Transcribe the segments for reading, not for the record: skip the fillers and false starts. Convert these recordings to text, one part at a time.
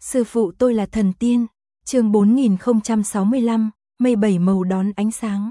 Sư phụ tôi là thần tiên. Chương 4065, mây bảy màu đón ánh sáng.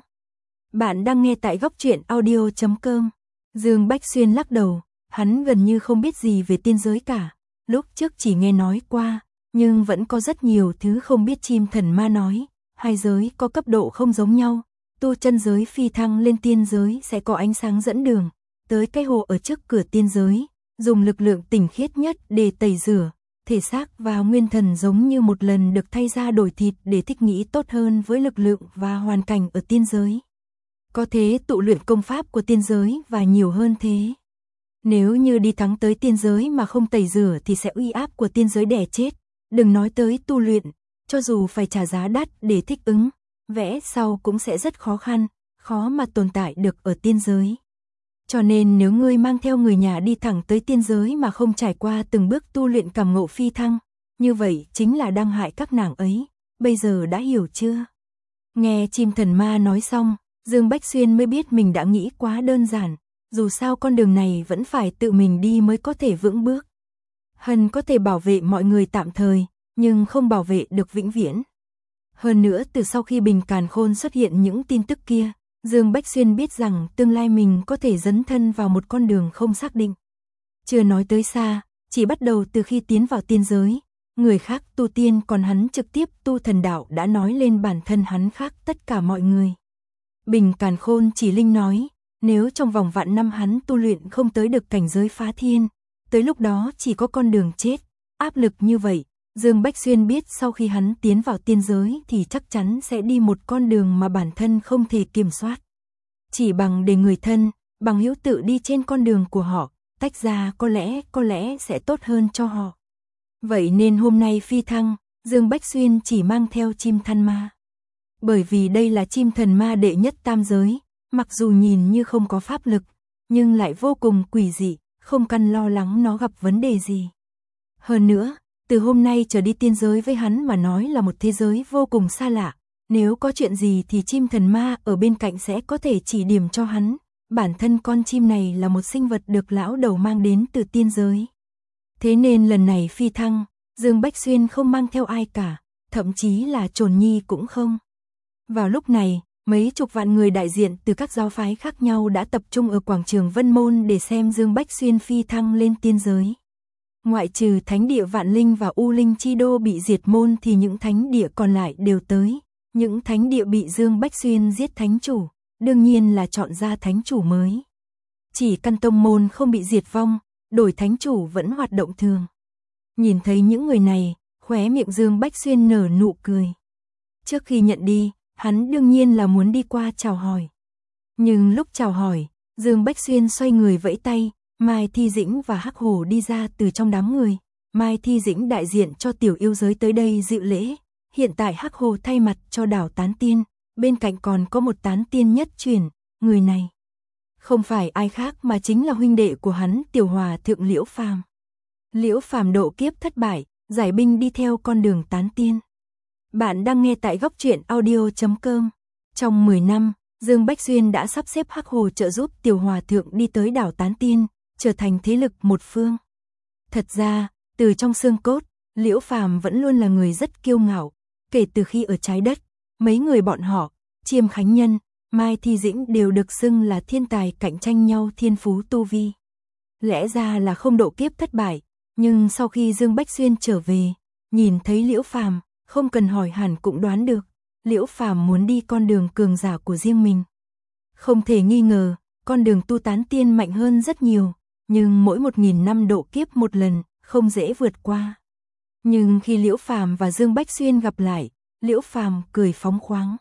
Bạn đang nghe tại góc truyện audio.com. Dương Bách Xuyên lắc đầu, hắn gần như không biết gì về tiên giới cả. Lúc trước chỉ nghe nói qua, nhưng vẫn có rất nhiều thứ không biết. Chim thần ma nói, hai giới có cấp độ không giống nhau. Tu chân giới phi thăng lên tiên giới sẽ có ánh sáng dẫn đường, tới cái hồ ở trước cửa tiên giới, dùng lực lượng tinh khiết nhất để tẩy rửa thể xác và nguyên thần, giống như một lần được thay da đổi thịt để thích nghi tốt hơn với lực lượng và hoàn cảnh ở tiên giới. Có thế tụ luyện công pháp của tiên giới và nhiều hơn thế. Nếu như đi thắng tới tiên giới mà không tẩy rửa thì sẽ uy áp của tiên giới đè chết. Đừng nói tới tu luyện, cho dù phải trả giá đắt để thích ứng, vẽ sau cũng sẽ rất khó khăn, khó mà tồn tại được ở tiên giới. Cho nên nếu ngươi mang theo người nhà đi thẳng tới tiên giới mà không trải qua từng bước tu luyện cảm ngộ phi thăng, như vậy chính là đang hại các nàng ấy. Bây giờ đã hiểu chưa? Nghe chim thần ma nói xong, Dương Bách Xuyên mới biết mình đã nghĩ quá đơn giản. Dù sao con đường này vẫn phải tự mình đi mới có thể vững bước. Hân có thể bảo vệ mọi người tạm thời, nhưng không bảo vệ được vĩnh viễn. Hơn nữa, từ sau khi Bình Càn Khôn xuất hiện những tin tức kia, Dương Bách Xuyên biết rằng tương lai mình có thể dấn thân vào một con đường không xác định. Chưa nói tới xa, chỉ bắt đầu từ khi tiến vào tiên giới, người khác tu tiên còn hắn trực tiếp tu thần đạo đã nói lên bản thân hắn khác tất cả mọi người. Bình Càn Khôn chỉ linh nói, nếu trong vòng vạn năm hắn tu luyện không tới được cảnh giới phá thiên, tới lúc đó chỉ có con đường chết. Áp lực như vậy, Dương Bách Xuyên biết sau khi hắn tiến vào tiên giới thì chắc chắn sẽ đi một con đường mà bản thân không thể kiểm soát. Chỉ bằng để người thân, bằng hữu tự đi trên con đường của họ, tách ra có lẽ sẽ tốt hơn cho họ. Vậy nên hôm nay phi thăng, Dương Bách Xuyên chỉ mang theo chim than ma. Bởi vì đây là chim thần ma đệ nhất tam giới, mặc dù nhìn như không có pháp lực, nhưng lại vô cùng quỷ dị, không cần lo lắng nó gặp vấn đề gì. Hơn nữa, từ hôm nay trở đi tiên giới với hắn mà nói là một thế giới vô cùng xa lạ. Nếu có chuyện gì thì chim thần ma ở bên cạnh sẽ có thể chỉ điểm cho hắn. Bản thân con chim này là một sinh vật được lão đầu mang đến từ tiên giới. Thế nên lần này phi thăng, Dương Bách Xuyên không mang theo ai cả, thậm chí là Trồn Nhi cũng không. Vào lúc này, mấy chục vạn người đại diện từ các giáo phái khác nhau đã tập trung ở quảng trường Vân Môn để xem Dương Bách Xuyên phi thăng lên tiên giới. Ngoại trừ thánh địa Vạn Linh và U Linh Chi Đô bị diệt môn thì những thánh địa còn lại đều tới. Những thánh địa bị Dương Bách Xuyên giết thánh chủ, đương nhiên là chọn ra thánh chủ mới. Chỉ căn tông môn không bị diệt vong, đổi thánh chủ vẫn hoạt động thường. Nhìn thấy những người này, khóe miệng Dương Bách Xuyên nở nụ cười. Trước khi nhận đi, hắn đương nhiên là muốn đi qua chào hỏi. Nhưng lúc chào hỏi, Dương Bách Xuyên xoay người vẫy tay, Mai Thi Dĩnh và Hắc Hổ đi ra từ trong đám người. Mai Thi Dĩnh đại diện cho tiểu yêu giới tới đây dự lễ. Hiện tại Hắc Hổ thay mặt cho đảo Tán Tiên, bên cạnh còn có một tán tiên nhất truyền, người này không phải ai khác mà chính là huynh đệ của hắn, Tiểu Hòa Thượng Liễu Phàm. Liễu Phàm độ kiếp thất bại, giải binh đi theo con đường tán tiên. Bạn đang nghe tại góc truyện audio.com. Trong 10 năm, Dương Bách Xuyên đã sắp xếp Hắc Hổ trợ giúp Tiểu Hòa Thượng đi tới đảo Tán Tiên, trở thành thế lực một phương. Thật ra, từ trong xương cốt, Liễu Phàm vẫn luôn là người rất kiêu ngạo. Kể từ khi ở trái đất, mấy người bọn họ, Chiêm Khánh Nhân, Mai Thi Dĩnh đều được xưng là thiên tài cạnh tranh nhau thiên phú tu vi. Lẽ ra là không độ kiếp thất bại, nhưng sau khi Dương Bách Xuyên trở về, nhìn thấy Liễu Phàm, không cần hỏi hẳn cũng đoán được, Liễu Phàm muốn đi con đường cường giả của riêng mình. Không thể nghi ngờ, con đường tu tán tiên mạnh hơn rất nhiều, nhưng mỗi 1000 năm độ kiếp một lần, không dễ vượt qua. Nhưng khi Liễu Phàm và Dương Bách Xuyên gặp lại, Liễu Phàm cười phóng khoáng.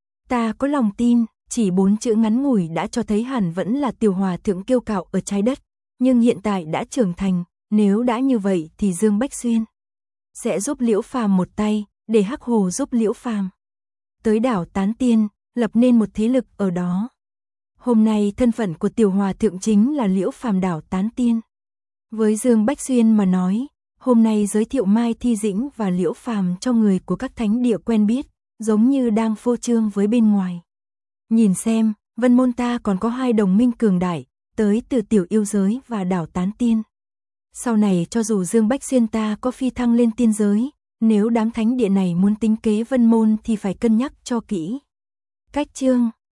Ta có lòng tin, chỉ 4 chữ ngắn ngủi đã cho thấy hẳn vẫn là Tiểu Hòa Thượng kiêu cạo ở trái đất, nhưng hiện tại đã trưởng thành, nếu đã như vậy thì Dương Bách Xuyên sẽ giúp Liễu Phàm một tay, để Hắc Hổ giúp Liễu Phàm tới đảo Tán Tiên, lập nên một thế lực ở đó. Hôm nay thân phận của Tiểu Hòa Thượng chính là Liễu Phàm đảo Tán Tiên. Với Dương Bách Xuyên mà nói, hôm nay giới thiệu Mai Thi Dĩnh và Liễu Phàm cho người của các thánh địa quen biết, giống như đang phô trương với bên ngoài. Nhìn xem, Vân Môn ta còn có 2 đồng minh cường đại, tới từ tiểu yêu giới và đảo Tán Tiên. Sau này cho dù Dương Bách Xuyên ta có phi thăng lên tiên giới, Nếu đám thánh địa này muốn tính kế Vân Môn thì phải cân nhắc cho kỹ. Cách chương